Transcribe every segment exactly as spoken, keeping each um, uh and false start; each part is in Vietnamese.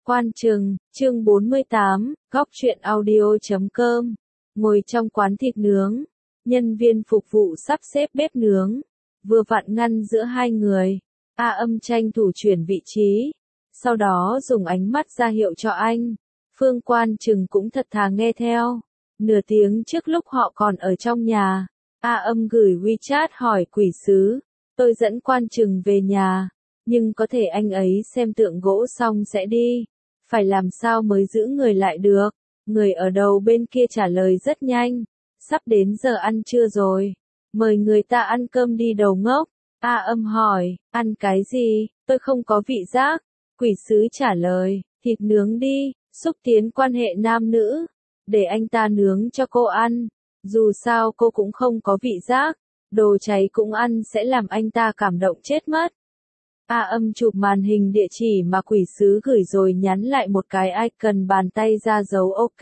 Quan Trừng, chương bốn mươi tám, góc truyện audio chấm com. Ngồi trong quán thịt nướng, nhân viên phục vụ sắp xếp bếp nướng, vừa vặn ngăn giữa hai người. A Âm tranh thủ chuyển vị trí, sau đó dùng ánh mắt ra hiệu cho anh. Phương Quan Trừng cũng thật thà nghe theo. Nửa tiếng trước lúc họ còn ở trong nhà, A Âm gửi WeChat hỏi quỷ sứ, tôi dẫn Quan Trừng về nhà, nhưng có thể anh ấy xem tượng gỗ xong sẽ đi. Phải làm sao mới giữ người lại được? Người ở đầu bên kia trả lời rất nhanh. Sắp đến giờ ăn trưa rồi. Mời người ta ăn cơm đi đầu ngốc. A Âm hỏi, ăn cái gì? Tôi không có vị giác. Quỷ sứ trả lời, thịt nướng đi, xúc tiến quan hệ nam nữ. Để anh ta nướng cho cô ăn. Dù sao cô cũng không có vị giác. Đồ cháy cũng ăn sẽ làm anh ta cảm động chết mất. A Âm chụp màn hình địa chỉ mà quỷ sứ gửi rồi nhắn lại một cái icon bàn tay ra dấu OK.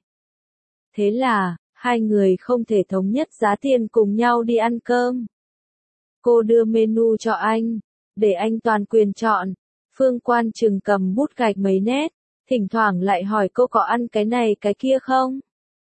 Thế là, hai người không thể thống nhất giá tiền cùng nhau đi ăn cơm. Cô đưa menu cho anh, để anh toàn quyền chọn. Phương Quan Trừng cầm bút gạch mấy nét, thỉnh thoảng lại hỏi cô có ăn cái này cái kia không.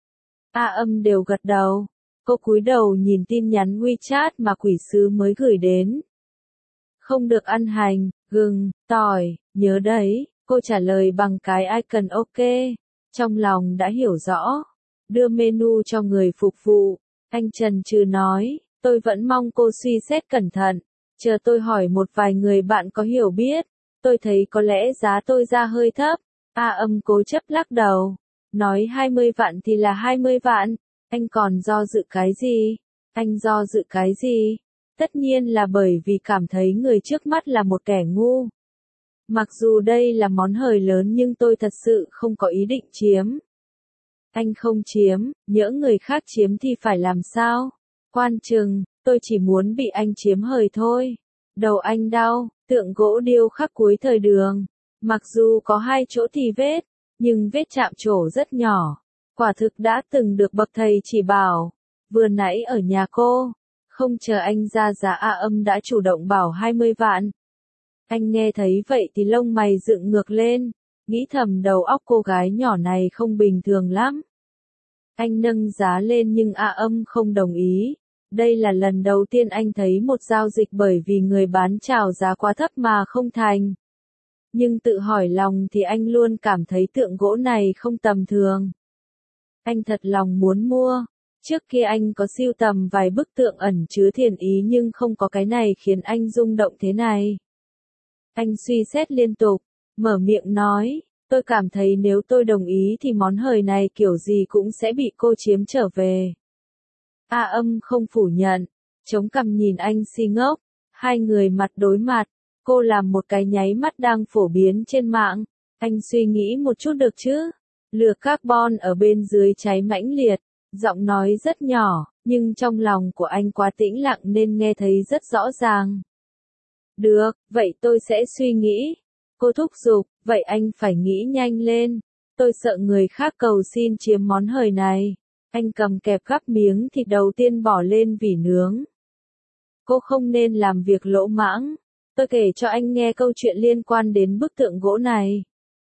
A Âm đều gật đầu. Cô cúi đầu nhìn tin nhắn WeChat mà quỷ sứ mới gửi đến. Không được ăn hành, gừng, tỏi, nhớ đấy, cô trả lời bằng cái icon OK. Trong lòng đã hiểu rõ. Đưa menu cho người phục vụ. Anh chần chừ nói, tôi vẫn mong cô suy xét cẩn thận. Chờ tôi hỏi một vài người bạn có hiểu biết. Tôi thấy có lẽ giá tôi ra hơi thấp. A Âm cố chấp lắc đầu. Nói hai mươi vạn thì là hai mươi vạn. Anh còn do dự cái gì? Anh do dự cái gì? Tất nhiên là bởi vì cảm thấy người trước mắt là một kẻ ngu. Mặc dù đây là món hời lớn nhưng tôi thật sự không có ý định chiếm. Anh không chiếm, nhỡ người khác chiếm thì phải làm sao? Quan Trừng, tôi chỉ muốn bị anh chiếm hời thôi. Đầu anh đau, tượng gỗ điêu khắc cuối thời Đường. Mặc dù có hai chỗ thì vết, nhưng vết chạm trổ rất nhỏ. Quả thực đã từng được bậc thầy chỉ bảo. Vừa nãy ở nhà cô. Không chờ anh ra giá A Âm đã chủ động bảo hai mươi vạn. Anh nghe thấy vậy thì lông mày dựng ngược lên, nghĩ thầm đầu óc cô gái nhỏ này không bình thường lắm. Anh nâng giá lên nhưng A Âm không đồng ý. Đây là lần đầu tiên anh thấy một giao dịch bởi vì người bán chào giá quá thấp mà không thành. Nhưng tự hỏi lòng thì anh luôn cảm thấy tượng gỗ này không tầm thường. Anh thật lòng muốn mua. Trước kia anh có sưu tầm vài bức tượng ẩn chứa thiền ý nhưng không có cái này khiến anh rung động thế này. Anh suy xét liên tục, mở miệng nói, tôi cảm thấy nếu tôi đồng ý thì món hời này kiểu gì cũng sẽ bị cô chiếm trở về. A Âm không phủ nhận, chống cằm nhìn anh si ngốc, hai người mặt đối mặt, cô làm một cái nháy mắt đang phổ biến trên mạng, anh suy nghĩ một chút được chứ, lửa carbon ở bên dưới cháy mãnh liệt. Giọng nói rất nhỏ, nhưng trong lòng của anh quá tĩnh lặng nên nghe thấy rất rõ ràng. Được, vậy tôi sẽ suy nghĩ. Cô thúc giục, vậy anh phải nghĩ nhanh lên. Tôi sợ người khác cầu xin chiếm món hời này. Anh cầm kẹp gắp miếng thịt đầu tiên bỏ lên vỉ nướng. Cô không nên làm việc lỗ mãng. Tôi kể cho anh nghe câu chuyện liên quan đến bức tượng gỗ này.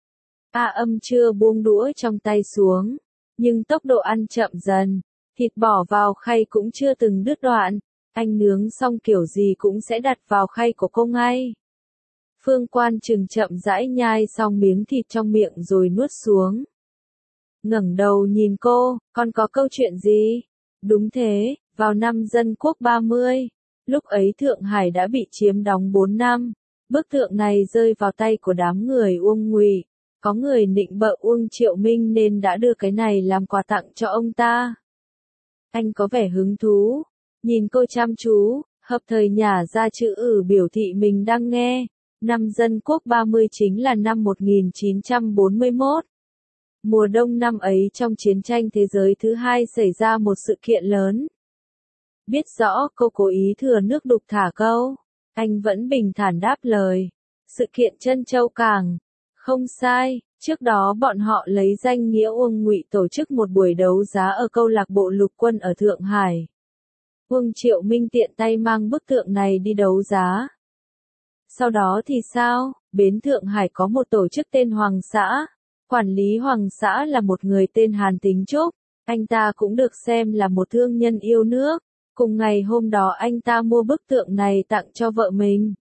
A Âm chưa buông đũa trong tay xuống. Nhưng tốc độ ăn chậm dần, thịt bỏ vào khay cũng chưa từng đứt đoạn, anh nướng xong kiểu gì cũng sẽ đặt vào khay của cô ngay. Phương Quan Trừng chậm rãi nhai xong miếng thịt trong miệng rồi nuốt xuống. Ngẩng đầu nhìn cô, con có câu chuyện gì? Đúng thế, vào năm Dân Quốc ba mươi, lúc ấy Thượng Hải đã bị chiếm đóng bốn năm, bức tượng này rơi vào tay của đám người Uông Ngụy. Có người nịnh bợ Uông Triệu Minh nên đã đưa cái này làm quà tặng cho ông ta. Anh có vẻ hứng thú, nhìn cô chăm chú, hợp thời nhả ra chữ ừ biểu thị mình đang nghe. Năm Dân Quốc ba mươi chính là năm một nghìn chín trăm bốn mươi mốt. Mùa đông năm ấy trong chiến tranh thế giới thứ hai xảy ra một sự kiện lớn. Biết rõ cô cố ý thừa nước đục thả câu, anh vẫn bình thản đáp lời. Sự kiện Trân Châu Cảng. Không sai, trước đó bọn họ lấy danh nghĩa Uông Ngụy tổ chức một buổi đấu giá ở câu lạc bộ lục quân ở Thượng Hải. Uông Triệu Minh tiện tay mang bức tượng này đi đấu giá. Sau đó thì sao? Bến Thượng Hải có một tổ chức tên Hoàng Xã. Quản lý Hoàng Xã là một người tên Hàn Tính Trúc. Anh ta cũng được xem là một thương nhân yêu nước. Cùng ngày hôm đó anh ta mua bức tượng này tặng cho vợ mình.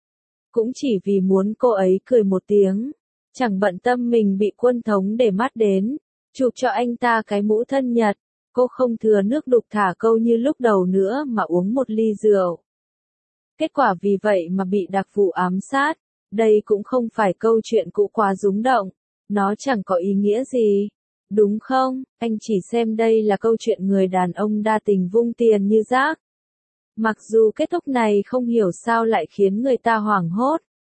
Cũng chỉ vì muốn cô ấy cười một tiếng. Chẳng bận tâm mình bị quân thống để mắt đến. Chụp cho anh ta cái mũ thân nhật. Cô không thừa nước đục thả câu như lúc đầu nữa mà uống một ly rượu. Kết quả vì vậy mà bị đặc vụ ám sát. Đây cũng không phải câu chuyện cũ quá rúng động. Nó chẳng có ý nghĩa gì. Đúng không? Anh chỉ xem đây là câu chuyện người đàn ông đa tình vung tiền như rác. Mặc dù kết thúc này không hiểu sao lại khiến người ta hoảng hốt.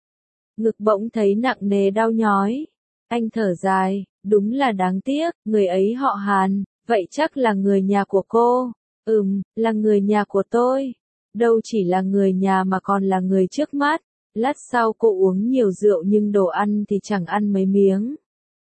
Ngực bỗng thấy nặng nề đau nhói. Anh thở dài, đúng là đáng tiếc, người ấy họ Hàn, vậy chắc là người nhà của cô. Ừm, là người nhà của tôi. Đâu chỉ là người nhà mà còn là người trước mắt. Lát sau cô uống nhiều rượu nhưng đồ ăn thì chẳng ăn mấy miếng.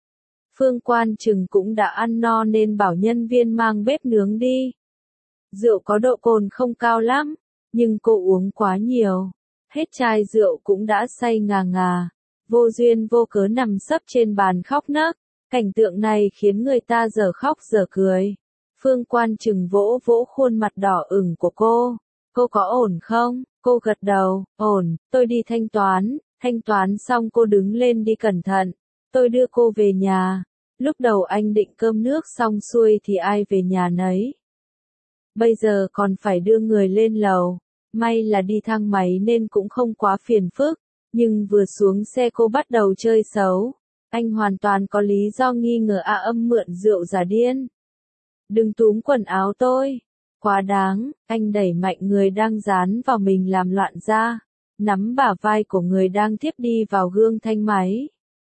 Phương Quan Trừng cũng đã ăn no nên bảo nhân viên mang bếp nướng đi. Rượu có độ cồn không cao lắm, nhưng cô uống quá nhiều. Hết chai rượu cũng đã say ngà ngà. Vô duyên vô cớ nằm sấp trên bàn khóc nấc. Cảnh tượng này khiến người ta dở khóc dở cười. Phương Quan Trừng vỗ vỗ khuôn mặt đỏ ửng của cô. Cô có ổn không? Cô gật đầu, ổn, tôi đi thanh toán. Thanh toán xong cô đứng lên đi cẩn thận. Tôi đưa cô về nhà. Lúc đầu anh định cơm nước xong xuôi thì ai về nhà nấy. Bây giờ còn phải đưa người lên lầu. May là đi thang máy nên cũng không quá phiền phức. Nhưng vừa xuống xe cô bắt đầu chơi xấu. Anh hoàn toàn có lý do nghi ngờ A Âm mượn rượu giả điên. Đừng túm quần áo tôi. Quá đáng, anh đẩy mạnh người đang dán vào mình làm loạn ra. Nắm bả vai của người đang tiếp đi vào gương thanh máy.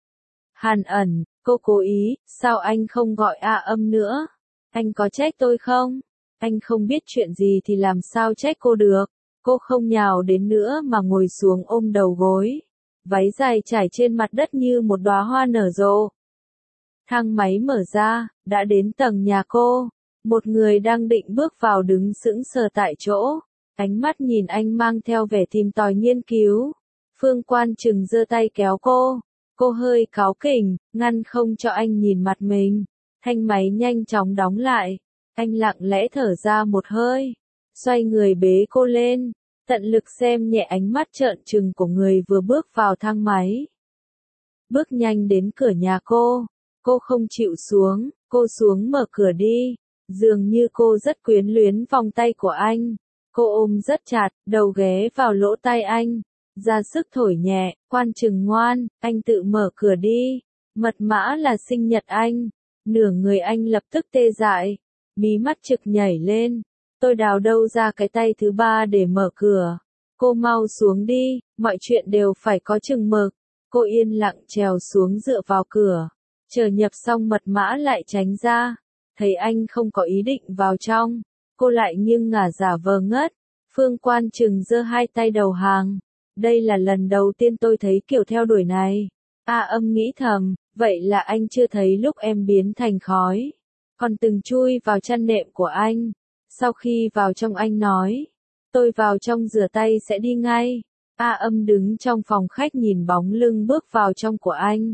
Hàn Ẩn, cô cố ý, sao anh không gọi A Âm nữa? Anh có trách tôi không? Anh không biết chuyện gì thì làm sao trách cô được. Cô không nhào đến nữa mà ngồi xuống ôm đầu gối. Váy dài trải trên mặt đất như một đóa hoa nở rộ. Thang máy mở ra, đã đến tầng nhà cô. Một người đang định bước vào đứng sững sờ tại chỗ. Ánh mắt nhìn anh mang theo vẻ tìm tòi nghiên cứu. Phương Quan Trừng giơ tay kéo cô. Cô hơi cáu kỉnh, ngăn không cho anh nhìn mặt mình. Thanh máy nhanh chóng đóng lại. Anh lặng lẽ thở ra một hơi. Xoay người bế cô lên. Tận lực xem nhẹ ánh mắt trợn trừng của người vừa bước vào thang máy. Bước nhanh đến cửa nhà cô. Cô không chịu xuống. Cô xuống mở cửa đi. Dường như cô rất quyến luyến vòng tay của anh. Cô ôm rất chặt, đầu ghé vào lỗ tai anh. Ra sức thổi nhẹ, Quan Trừng ngoan, anh tự mở cửa đi. Mật mã là sinh nhật anh. Nửa người anh lập tức tê dại. Mí mắt trực nhảy lên. Tôi đào đâu ra cái tay thứ ba để mở cửa. Cô mau xuống đi, mọi chuyện đều phải có chừng mực. Cô yên lặng trèo xuống dựa vào cửa. Chờ nhập xong mật mã lại tránh ra. Thấy anh không có ý định vào trong. Cô lại nghiêng ngả giả vờ ngất. Phương Quan Trừng giơ hai tay đầu hàng. Đây là lần đầu tiên tôi thấy kiểu theo đuổi này. A Âm nghĩ thầm, vậy là anh chưa thấy lúc em biến thành khói. Còn từng chui vào chăn nệm của anh. Sau khi vào trong anh nói, tôi vào trong rửa tay sẽ đi ngay. A Âm đứng trong phòng khách nhìn bóng lưng bước vào trong của anh.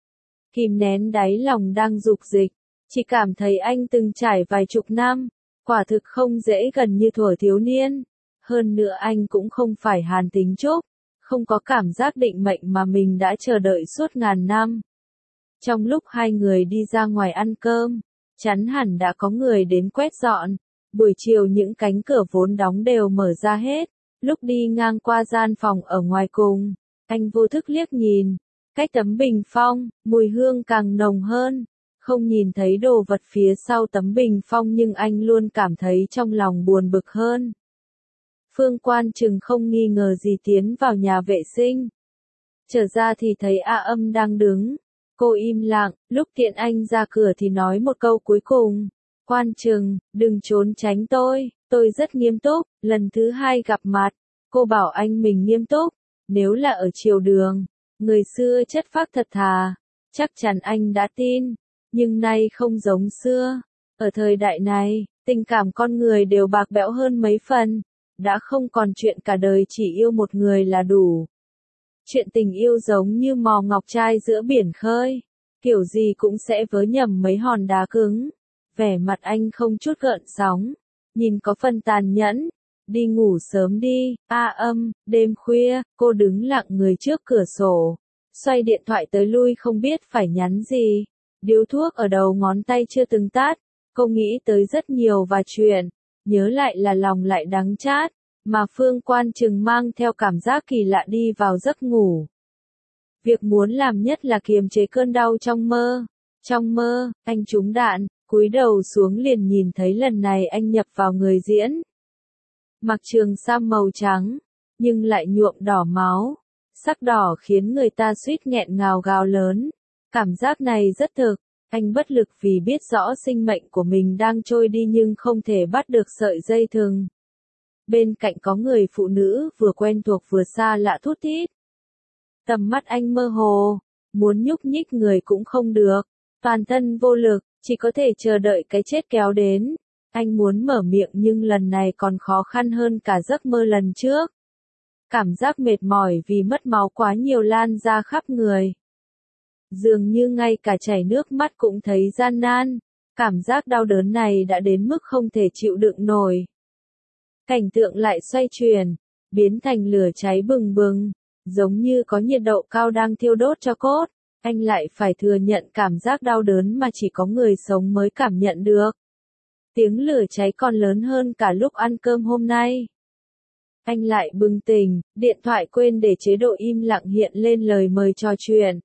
Kìm nén đáy lòng đang dục dịch, chỉ cảm thấy anh từng trải vài chục năm, quả thực không dễ gần như thuở thiếu niên. Hơn nữa anh cũng không phải Hàn Tính Trúc, không có cảm giác định mệnh mà mình đã chờ đợi suốt ngàn năm. Trong lúc hai người đi ra ngoài ăn cơm, chắn hẳn đã có người đến quét dọn. Buổi chiều những cánh cửa vốn đóng đều mở ra hết. Lúc đi ngang qua gian phòng ở ngoài cùng, anh vô thức liếc nhìn. Cách tấm bình phong, mùi hương càng nồng hơn. Không nhìn thấy đồ vật phía sau tấm bình phong nhưng anh luôn cảm thấy trong lòng buồn bực hơn. Phương Quan Trừng không nghi ngờ gì tiến vào nhà vệ sinh. Trở ra thì thấy A Âm đang đứng. Cô im lặng, lúc tiện anh ra cửa thì nói một câu cuối cùng. Quan Trừng, đừng trốn tránh tôi, tôi rất nghiêm túc. Lần thứ hai gặp mặt, cô bảo anh mình nghiêm túc. Nếu là ở triều đường, người xưa chất phác thật thà, chắc chắn anh đã tin. Nhưng nay không giống xưa. Ở thời đại này, tình cảm con người đều bạc bẽo hơn mấy phần. Đã không còn chuyện cả đời chỉ yêu một người là đủ. Chuyện tình yêu giống như mò ngọc trai giữa biển khơi. Kiểu gì cũng sẽ vớ nhầm mấy hòn đá cứng. Vẻ mặt anh không chút gợn sóng. Nhìn có phần tàn nhẫn. Đi ngủ sớm đi, A Âm, đêm khuya, cô đứng lặng người trước cửa sổ. Xoay điện thoại tới lui không biết phải nhắn gì. Điếu thuốc ở đầu ngón tay chưa từng tắt. Cô nghĩ tới rất nhiều và chuyện. Nhớ lại là lòng lại đắng chát. Mà Phương Quan Trừng mang theo cảm giác kỳ lạ đi vào giấc ngủ. Việc muốn làm nhất là kiềm chế cơn đau trong mơ. Trong mơ, anh trúng đạn, cúi đầu xuống liền nhìn thấy lần này anh nhập vào người diễn. Mặc trường sam màu trắng, nhưng lại nhuộm đỏ máu. Sắc đỏ khiến người ta suýt nghẹn ngào gào lớn. Cảm giác này rất thực, anh bất lực vì biết rõ sinh mệnh của mình đang trôi đi nhưng không thể bắt được sợi dây thừng. Bên cạnh có người phụ nữ vừa quen thuộc vừa xa lạ thút thít. Tầm mắt anh mơ hồ, muốn nhúc nhích người cũng không được, toàn thân vô lực, chỉ có thể chờ đợi cái chết kéo đến. Anh muốn mở miệng nhưng lần này còn khó khăn hơn cả giấc mơ lần trước. Cảm giác mệt mỏi vì mất máu quá nhiều lan ra khắp người. Dường như ngay cả chảy nước mắt cũng thấy gian nan. Cảm giác đau đớn này đã đến mức không thể chịu đựng nổi. Cảnh tượng lại xoay chuyển, biến thành lửa cháy bừng bừng, giống như có nhiệt độ cao đang thiêu đốt cho cốt. Anh lại phải thừa nhận cảm giác đau đớn mà chỉ có người sống mới cảm nhận được. Tiếng lửa cháy còn lớn hơn cả lúc ăn cơm hôm nay. Anh lại bừng tỉnh, điện thoại quên để chế độ im lặng hiện lên lời mời trò chuyện.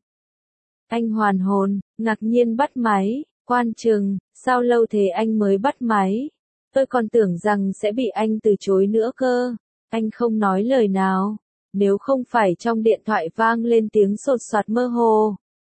Anh hoàn hồn, ngạc nhiên bắt máy, Quan Trừng, sao lâu thế anh mới bắt máy? Tôi còn tưởng rằng sẽ bị anh từ chối nữa cơ. Anh không nói lời nào, nếu không phải trong điện thoại vang lên tiếng sột soạt mơ hồ.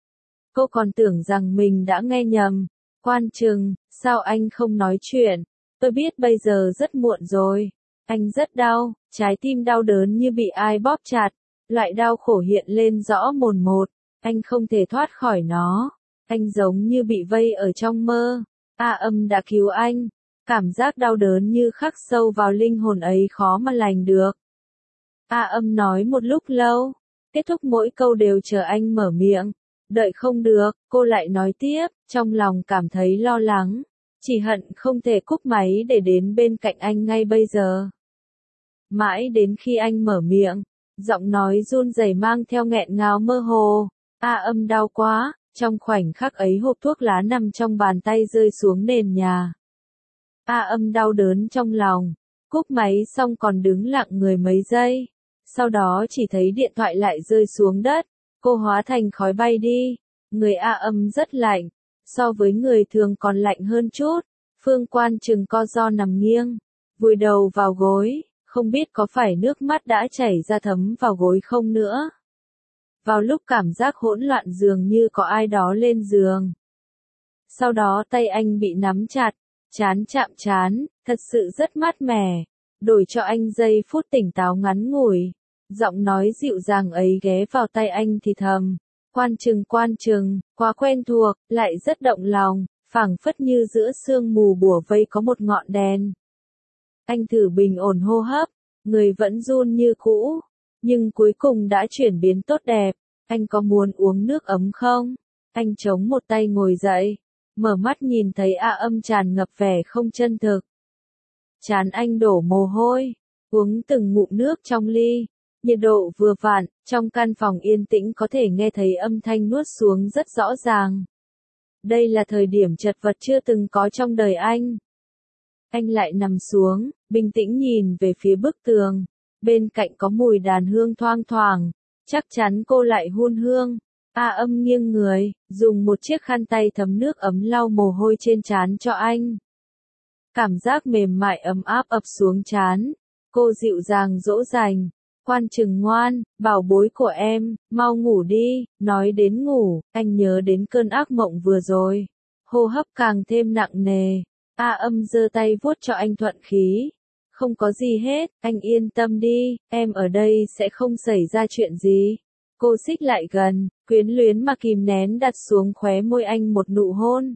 Cô còn tưởng rằng mình đã nghe nhầm. Quan Trừng, sao anh không nói chuyện? Tôi biết bây giờ rất muộn rồi. Anh rất đau, trái tim đau đớn như bị ai bóp chặt. Loại đau khổ hiện lên rõ mồn một. Anh không thể thoát khỏi nó. Anh giống như bị vây ở trong mơ. A Âm đã cứu anh. Cảm giác đau đớn như khắc sâu vào linh hồn ấy khó mà lành được. A Âm nói một lúc lâu. Kết thúc mỗi câu đều chờ anh mở miệng. Đợi không được, cô lại nói tiếp, trong lòng cảm thấy lo lắng. Chỉ hận không thể cúp máy để đến bên cạnh anh ngay bây giờ. Mãi đến khi anh mở miệng, giọng nói run rẩy mang theo nghẹn ngào mơ hồ. A Âm đau quá, trong khoảnh khắc ấy hộp thuốc lá nằm trong bàn tay rơi xuống nền nhà. A Âm đau đớn trong lòng, cúp máy xong còn đứng lặng người mấy giây. Sau đó chỉ thấy điện thoại lại rơi xuống đất, cô hóa thành khói bay đi. Người A Âm rất lạnh, so với người thường còn lạnh hơn chút. Phương Quan Trừng co ro nằm nghiêng, vùi đầu vào gối, không biết có phải nước mắt đã chảy ra thấm vào gối không nữa. Vào lúc cảm giác hỗn loạn dường như có ai đó lên giường. Sau đó tay anh bị nắm chặt, trán chạm trán, thật sự rất mát mẻ, đổi cho anh giây phút tỉnh táo ngắn ngủi. Giọng nói dịu dàng ấy ghé vào tay anh thì thầm. Quan Trừng, Quan Trừng, quá quen thuộc, lại rất động lòng, phảng phất như giữa sương mù bủa vây có một ngọn đèn. Anh thử bình ổn hô hấp, người vẫn run như cũ, nhưng cuối cùng đã chuyển biến tốt đẹp. Anh có muốn uống nước ấm không? Anh chống một tay ngồi dậy, mở mắt nhìn thấy A Âm tràn ngập vẻ không chân thực. Trán anh đổ mồ hôi, uống từng ngụm nước trong ly. Nhiệt độ vừa vặn, trong căn phòng yên tĩnh có thể nghe thấy âm thanh nuốt xuống rất rõ ràng. Đây là thời điểm chật vật chưa từng có trong đời anh. Anh lại nằm xuống, bình tĩnh nhìn về phía bức tường. Bên cạnh có mùi đàn hương thoang thoảng. Chắc chắn cô lại hun hương. A Âm nghiêng người, dùng một chiếc khăn tay thấm nước ấm lau mồ hôi trên trán cho anh. Cảm giác mềm mại ấm áp ập xuống trán. Cô dịu dàng dỗ dành. Quan Trừng ngoan, bảo bối của em, mau ngủ đi. Nói đến ngủ, anh nhớ đến cơn ác mộng vừa rồi. Hô hấp càng thêm nặng nề. A Âm giơ tay vuốt cho anh thuận khí. Không có gì hết, anh yên tâm đi, em ở đây sẽ không xảy ra chuyện gì. Cô xích lại gần, quyến luyến mà kìm nén đặt xuống khóe môi anh một nụ hôn.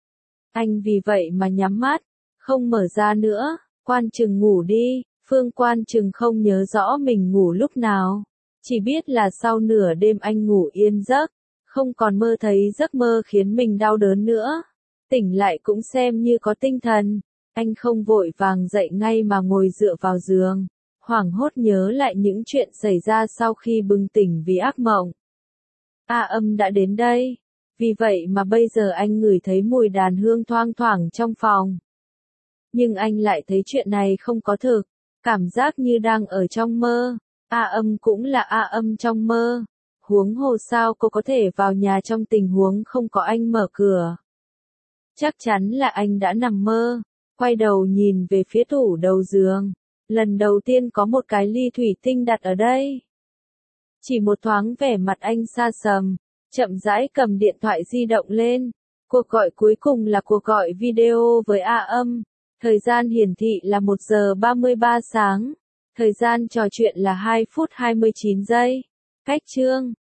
Anh vì vậy mà nhắm mắt, không mở ra nữa. Quan Trừng ngủ đi. Phương Quan Trừng không nhớ rõ mình ngủ lúc nào. Chỉ biết là sau nửa đêm anh ngủ yên giấc, không còn mơ thấy giấc mơ khiến mình đau đớn nữa. Tỉnh lại cũng xem như có tinh thần, anh không vội vàng dậy ngay mà ngồi dựa vào giường, hoảng hốt nhớ lại những chuyện xảy ra sau khi bừng tỉnh vì ác mộng. A Âm đã đến đây, vì vậy mà bây giờ anh ngửi thấy mùi đàn hương thoang thoảng trong phòng. Nhưng anh lại thấy chuyện này không có thực, cảm giác như đang ở trong mơ. A Âm cũng là A Âm trong mơ. Huống hồ sao cô có thể vào nhà trong tình huống không có anh mở cửa. Chắc chắn là anh đã nằm mơ, quay đầu nhìn về phía tủ đầu giường. Lần đầu tiên có một cái ly thủy tinh đặt ở đây. Chỉ một thoáng vẻ mặt anh xa sầm, chậm rãi cầm điện thoại di động lên. Cuộc gọi cuối cùng là cuộc gọi video với A Âm. Thời gian hiển thị là một giờ ba mươi ba sáng. Thời gian trò chuyện là hai phút hai mươi chín giây. Cách chương